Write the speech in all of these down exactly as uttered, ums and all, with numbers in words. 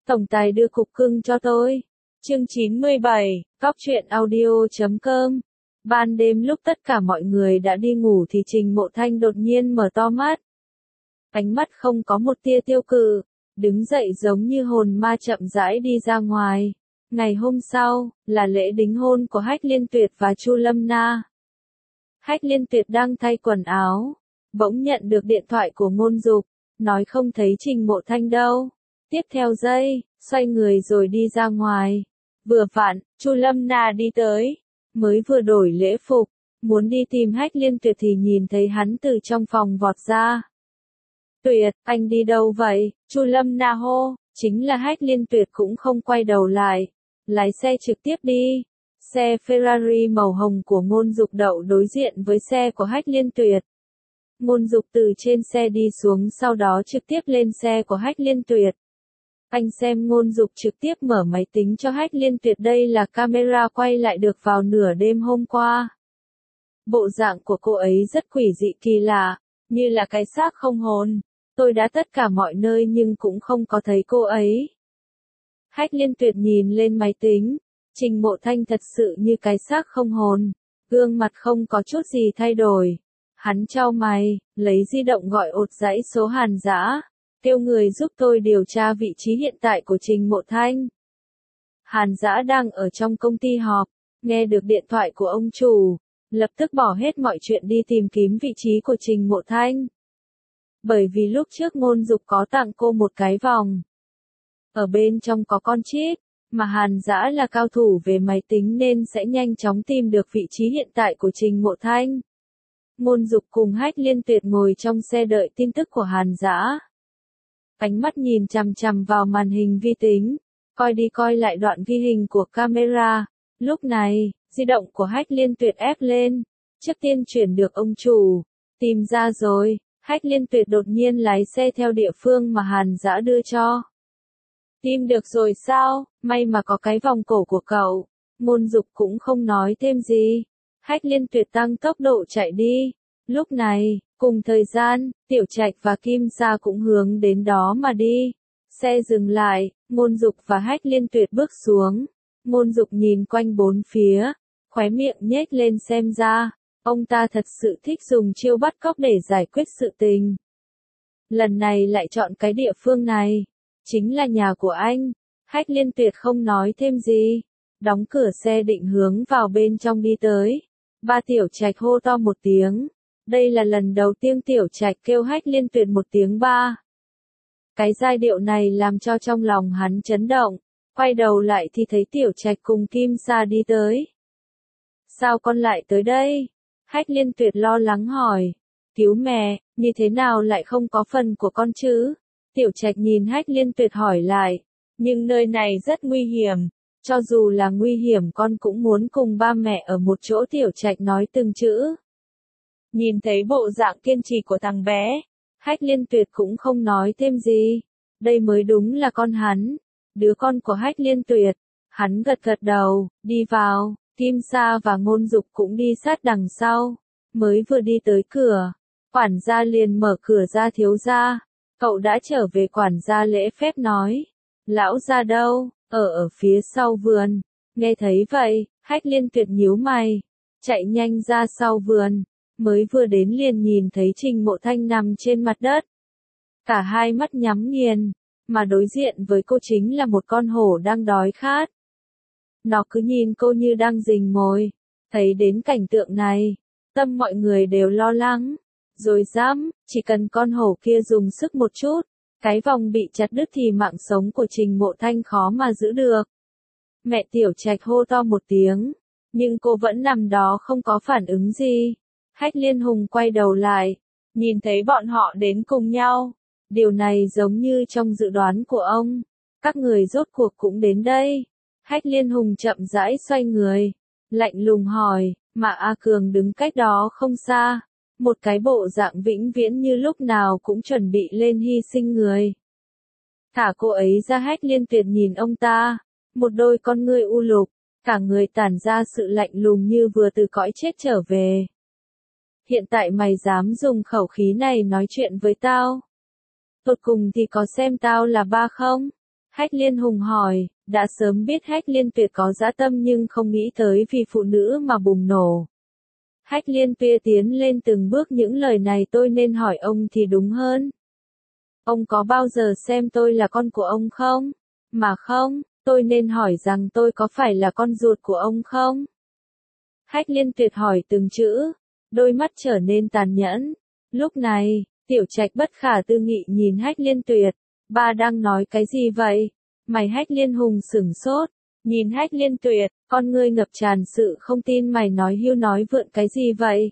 Tổng tài đưa cục cưng cho tôi. Chương chín mươi bảy, Cóc truyện audio chấm com. Ban đêm lúc tất cả mọi người đã đi ngủ thì Trình Mộ Thanh đột nhiên mở to mắt. Ánh mắt không có một tia tiêu cự, đứng dậy giống như hồn ma chậm rãi đi ra ngoài. Ngày hôm sau, là lễ đính hôn của Hách Liên Tuyệt và Chu Lâm Na. Hách Liên Tuyệt đang thay quần áo, bỗng nhận được điện thoại của Ngôn Dục, nói không thấy Trình Mộ Thanh đâu. Tiếp theo giây, xoay người rồi đi ra ngoài. Vừa vặn, Chu Lâm Na đi tới, mới vừa đổi lễ phục, muốn đi tìm Hách Liên Tuyệt thì nhìn thấy hắn từ trong phòng vọt ra. Tuyệt, anh đi đâu vậy? Chu Lâm Na hô, chính là Hách Liên Tuyệt cũng không quay đầu lại, lái xe trực tiếp đi. Xe Ferrari màu hồng của Ngôn Dục đậu đối diện với xe của Hách Liên Tuyệt. Ngôn Dục từ trên xe đi xuống sau đó trực tiếp lên xe của Hách Liên Tuyệt. Anh xem Ngôn Dục trực tiếp mở máy tính cho Hách Liên Tuyệt, đây là camera quay lại được vào nửa đêm hôm qua. Bộ dạng của cô ấy rất quỷ dị kỳ lạ, như là cái xác không hồn. Tôi đã tất cả mọi nơi nhưng cũng không có thấy cô ấy. Hách Liên Tuyệt nhìn lên máy tính, Trình Mộ Thanh thật sự như cái xác không hồn, gương mặt không có chút gì thay đổi. Hắn chau mày, lấy di động gọi ột dãy số Hàn Dã, kêu người giúp tôi điều tra vị trí hiện tại của Trình Mộ Thanh. Hàn Dã đang ở trong công ty họp, nghe được điện thoại của ông chủ, lập tức bỏ hết mọi chuyện đi tìm kiếm vị trí của Trình Mộ Thanh. Bởi vì lúc trước Ngôn Dục có tặng cô một cái vòng, ở bên trong có con chip, mà Hàn Dã là cao thủ về máy tính nên sẽ nhanh chóng tìm được vị trí hiện tại của Trình Mộ Thanh. Ngôn Dục cùng Hách Liên Tuyệt ngồi trong xe đợi tin tức của Hàn Dã. Ánh mắt nhìn chằm chằm vào màn hình vi tính, coi đi coi lại đoạn ghi hình của camera. Lúc này, di động của Hách Liên Tuyệt ép lên, trước tiên chuyển được ông chủ, tìm ra rồi. Hách Liên Tuyệt đột nhiên lái xe theo địa phương mà Hàn Dã đưa cho. Tìm được rồi sao? May mà có cái vòng cổ của cậu. Ngôn Dục cũng không nói thêm gì. Hách Liên Tuyệt tăng tốc độ chạy đi. Lúc này, cùng thời gian, Tiểu Trạch và Kim Sa cũng hướng đến đó mà đi. Xe dừng lại, Ngôn Dục và Hách Liên Tuyệt bước xuống. Ngôn Dục nhìn quanh bốn phía, khóe miệng nhếch lên, xem ra ông ta thật sự thích dùng chiêu bắt cóc để giải quyết sự tình. Lần này lại chọn cái địa phương này, chính là nhà của anh. Hách Liên Tuyệt không nói thêm gì, đóng cửa xe định hướng vào bên trong đi tới. Ba Tiểu Trạch hô to một tiếng. Đây là lần đầu tiên Tiểu Trạch kêu Hách Liên Tuyệt một tiếng ba. Cái giai điệu này làm cho trong lòng hắn chấn động. Quay đầu lại thì thấy Tiểu Trạch cùng Kim Sa đi tới. Sao con lại tới đây? Hách Liên Tuyệt lo lắng hỏi. Cứu mẹ, như thế nào lại không có phần của con chứ? Tiểu Trạch nhìn Hách Liên Tuyệt hỏi lại. Nhưng nơi này rất nguy hiểm. Cho dù là nguy hiểm con cũng muốn cùng ba mẹ ở một chỗ. Tiểu Trạch nói từng chữ. Nhìn thấy bộ dạng kiên trì của thằng bé, Hách Liên Tuyệt cũng không nói thêm gì. Đây mới đúng là con hắn, đứa con của Hách Liên Tuyệt. Hắn gật gật đầu, đi vào. Kim Sa và Ngôn Dục cũng đi sát đằng sau. Mới vừa đi tới cửa, quản gia liền mở cửa ra. Thiếu gia, cậu đã trở về. Quản gia lễ phép nói. Lão gia đâu? Ở ở phía sau vườn. Nghe thấy vậy, Hách Liên Tuyệt nhíu mày, chạy nhanh ra sau vườn. Mới vừa đến liền nhìn thấy Trình Mộ Thanh nằm trên mặt đất. Cả hai mắt nhắm nghiền, mà đối diện với cô chính là một con hổ đang đói khát. Nó cứ nhìn cô như đang rình mồi. Thấy đến cảnh tượng này, tâm mọi người đều lo lắng. Rồi dám, chỉ cần con hổ kia dùng sức một chút, cái vòng bị chặt đứt thì mạng sống của Trình Mộ Thanh khó mà giữ được. Mẹ Tiểu Trạch hô to một tiếng, nhưng cô vẫn nằm đó không có phản ứng gì. Hách Liên Hùng quay đầu lại, nhìn thấy bọn họ đến cùng nhau. Điều này giống như trong dự đoán của ông. Các người rốt cuộc cũng đến đây. Hách Liên Hùng chậm rãi xoay người, lạnh lùng hỏi, mà A Cường đứng cách đó không xa. Một cái bộ dạng vĩnh viễn như lúc nào cũng chuẩn bị lên hy sinh người. Thả cô ấy ra. Hách Liên Tuyệt nhìn ông ta, một đôi con ngươi u lục, cả người tản ra sự lạnh lùng như vừa từ cõi chết trở về. Hiện tại mày dám dùng khẩu khí này nói chuyện với tao? Tột cùng thì có xem tao là ba không? Hách Liên Hùng hỏi, đã sớm biết Hách Liên Tuyệt có dã tâm nhưng không nghĩ tới vì phụ nữ mà bùng nổ. Hách Liên Tuyệt tiến lên từng bước, những lời này tôi nên hỏi ông thì đúng hơn. Ông có bao giờ xem tôi là con của ông không? Mà không, tôi nên hỏi rằng tôi có phải là con ruột của ông không? Hách Liên Tuyệt hỏi từng chữ, đôi mắt trở nên tàn nhẫn. Lúc này, Tiểu Trạch bất khả tư nghị nhìn Hách Liên Tuyệt, ba đang nói cái gì vậy? Mày Hách Liên Hùng sửng sốt, nhìn Hách Liên Tuyệt, con ngươi ngập tràn sự không tin, mày nói hưu nói vượn cái gì vậy?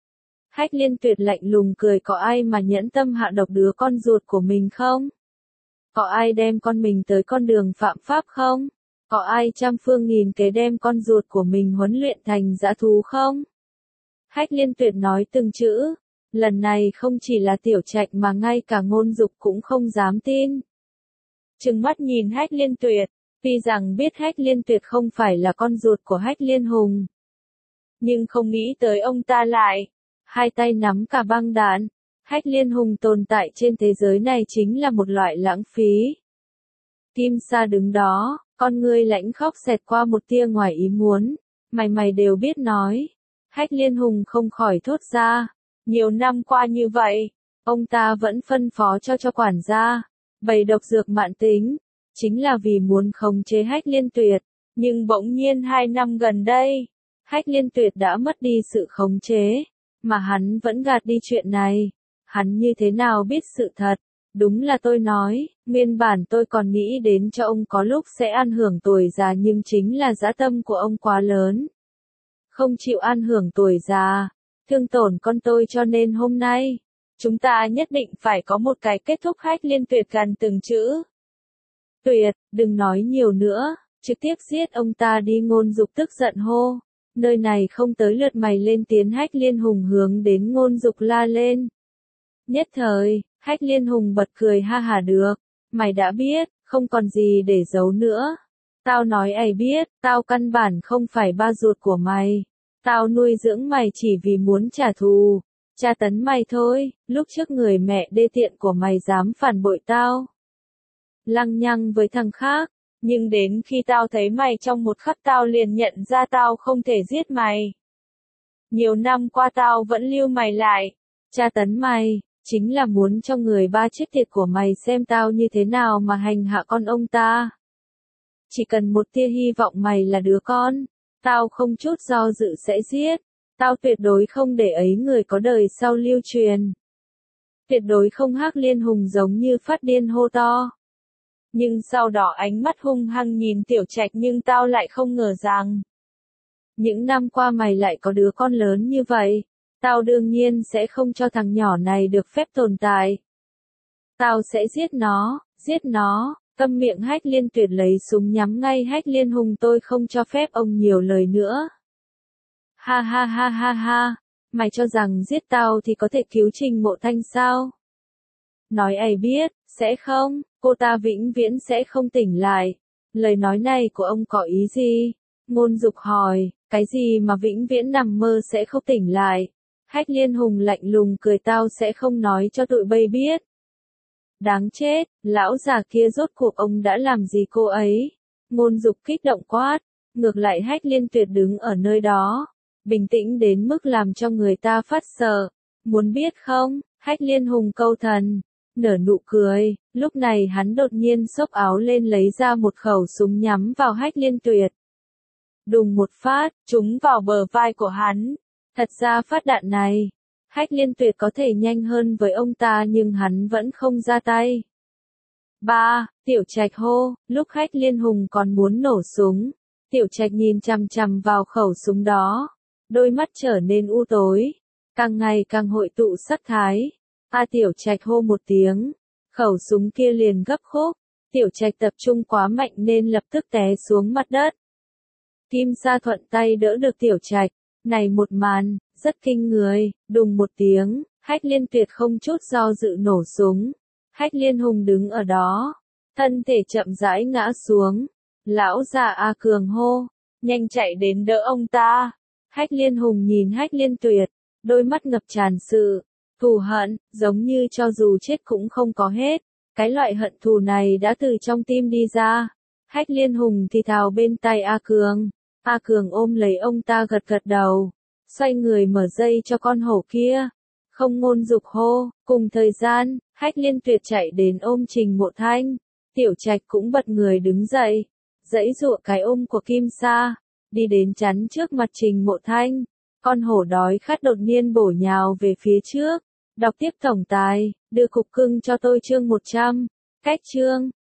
Hách Liên Tuyệt lạnh lùng cười, có ai mà nhẫn tâm hạ độc đứa con ruột của mình không? Có ai đem con mình tới con đường phạm pháp không? Có ai trăm phương nghìn kế đem con ruột của mình huấn luyện thành dã thú không? Hách Liên Tuyệt nói từng chữ, lần này không chỉ là Tiểu Trạch mà ngay cả Ngôn Dục cũng không dám tin. Trừng mắt nhìn Hách Liên Tuyệt, tuy rằng biết Hách Liên Tuyệt không phải là con ruột của Hách Liên Hùng, nhưng không nghĩ tới ông ta lại hai tay nắm cả băng đạn. Hách Liên Hùng tồn tại trên thế giới này chính là một loại lãng phí. Kim Sa đứng đó, con ngươi lãnh khóc xẹt qua một tia ngoài ý muốn. Mày mày đều biết nói. Hách Liên Hùng không khỏi thốt ra. Nhiều năm qua như vậy, ông ta vẫn phân phó cho cho quản gia bày độc dược mãn tính, chính là vì muốn khống chế Hách Liên Tuyệt. Nhưng bỗng nhiên hai năm gần đây, Hách Liên Tuyệt đã mất đi sự khống chế, mà hắn vẫn gạt đi chuyện này. Hắn như thế nào biết sự thật? Đúng là tôi nói, nguyên bản tôi còn nghĩ đến cho ông có lúc sẽ ăn hưởng tuổi già, nhưng chính là dã tâm của ông quá lớn. Không chịu ăn hưởng tuổi già, thương tổn con tôi, cho nên hôm nay, chúng ta nhất định phải có một cái kết thúc. Hách Liên Tuyệt gần từng chữ. Tuyệt, đừng nói nhiều nữa, trực tiếp giết ông ta đi. Ngôn Dục tức giận hô. Nơi này không tới lượt mày lên tiếng. Hách Liên Hùng hướng đến Ngôn Dục la lên. Nhất thời, Hách Liên Hùng bật cười ha hả, được, mày đã biết, không còn gì để giấu nữa. Tao nói ai biết, tao căn bản không phải ba ruột của mày. Tao nuôi dưỡng mày chỉ vì muốn trả thù, tra tấn mày thôi. Lúc trước người mẹ đê tiện của mày dám phản bội tao, lăng nhăng với thằng khác, nhưng đến khi tao thấy mày trong một khắc tao liền nhận ra tao không thể giết mày. Nhiều năm qua tao vẫn lưu mày lại, tra tấn mày, chính là muốn cho người ba chết tiệt của mày xem tao như thế nào mà hành hạ con ông ta. Chỉ cần một tia hy vọng mày là đứa con, tao không chút do dự sẽ giết. Tao tuyệt đối không để ấy người có đời sau lưu truyền. Tuyệt đối không. Hách Liên Hùng giống như phát điên hô to. Nhưng sau đó ánh mắt hung hăng nhìn Tiểu Trạch, nhưng tao lại không ngờ rằng những năm qua mày lại có đứa con lớn như vậy. Tao đương nhiên sẽ không cho thằng nhỏ này được phép tồn tại. Tao sẽ giết nó, giết nó. Câm miệng. Hách Liên Tuyệt lấy súng nhắm ngay Hách Liên Hùng. Tôi không cho phép ông nhiều lời nữa. Ha ha ha ha ha, mày cho rằng giết tao thì có thể cứu Trình Mộ Thanh sao? Nói ai biết, sẽ không, cô ta vĩnh viễn sẽ không tỉnh lại. Lời nói này của ông có ý gì? Ngôn Dục hỏi, cái gì mà vĩnh viễn nằm mơ sẽ không tỉnh lại? Hách Liên Hùng lạnh lùng cười, tao sẽ không nói cho tụi bay biết. Đáng chết, lão già kia rốt cuộc ông đã làm gì cô ấy? Ngôn Dục kích động quát. Ngược lại Hách Liên Tuyệt đứng ở nơi đó, bình tĩnh đến mức làm cho người ta phát sợ. Muốn biết không? Hách Liên Hùng câu thần, nở nụ cười. Lúc này hắn đột nhiên xốc áo lên, lấy ra một khẩu súng nhắm vào Hách Liên Tuyệt. Đùng một phát, trúng vào bờ vai của hắn. Thật ra phát đạn này, Hách Liên Tuyệt có thể nhanh hơn với ông ta, nhưng hắn vẫn không ra tay. Ba, Tiểu Trạch hô. Lúc Hách Liên Hùng còn muốn nổ súng, Tiểu Trạch nhìn chằm chằm vào khẩu súng đó, đôi mắt trở nên u tối, càng ngày càng hội tụ sát thái. A Tiểu Trạch hô một tiếng, khẩu súng kia liền gấp khúc. Tiểu Trạch tập trung quá mạnh nên lập tức té xuống mặt đất. Kim Sa thuận tay đỡ được Tiểu Trạch. Này một màn, rất kinh người. Đùng một tiếng, Hách Liên Tuyệt không chút do dự nổ súng. Hách Liên Hùng đứng ở đó, thân thể chậm rãi ngã xuống. Lão già A Cường hô, nhanh chạy đến đỡ ông ta. Hách Liên Hùng nhìn Hách Liên Tuyệt, đôi mắt ngập tràn sự thù hận, giống như cho dù chết cũng không có hết. Cái loại hận thù này đã từ trong tim đi ra. Hách Liên Hùng thì thào bên tai A Cường. A Cường ôm lấy ông ta gật gật đầu. Xoay người mở dây cho con hổ kia. Không ngôn dục hô. Cùng thời gian, Hách Liên Tuyệt chạy đến ôm Trình Mộ Thanh. Tiểu Trạch cũng bật người đứng dậy. Giãy giụa cái ôm của Kim Sa. Đi đến chắn trước mặt Trình Mộ Thanh. Con hổ đói khát đột nhiên bổ nhào về phía trước. Đọc tiếp tổng tài, đưa cục cưng cho tôi chương một trăm. Cách chương.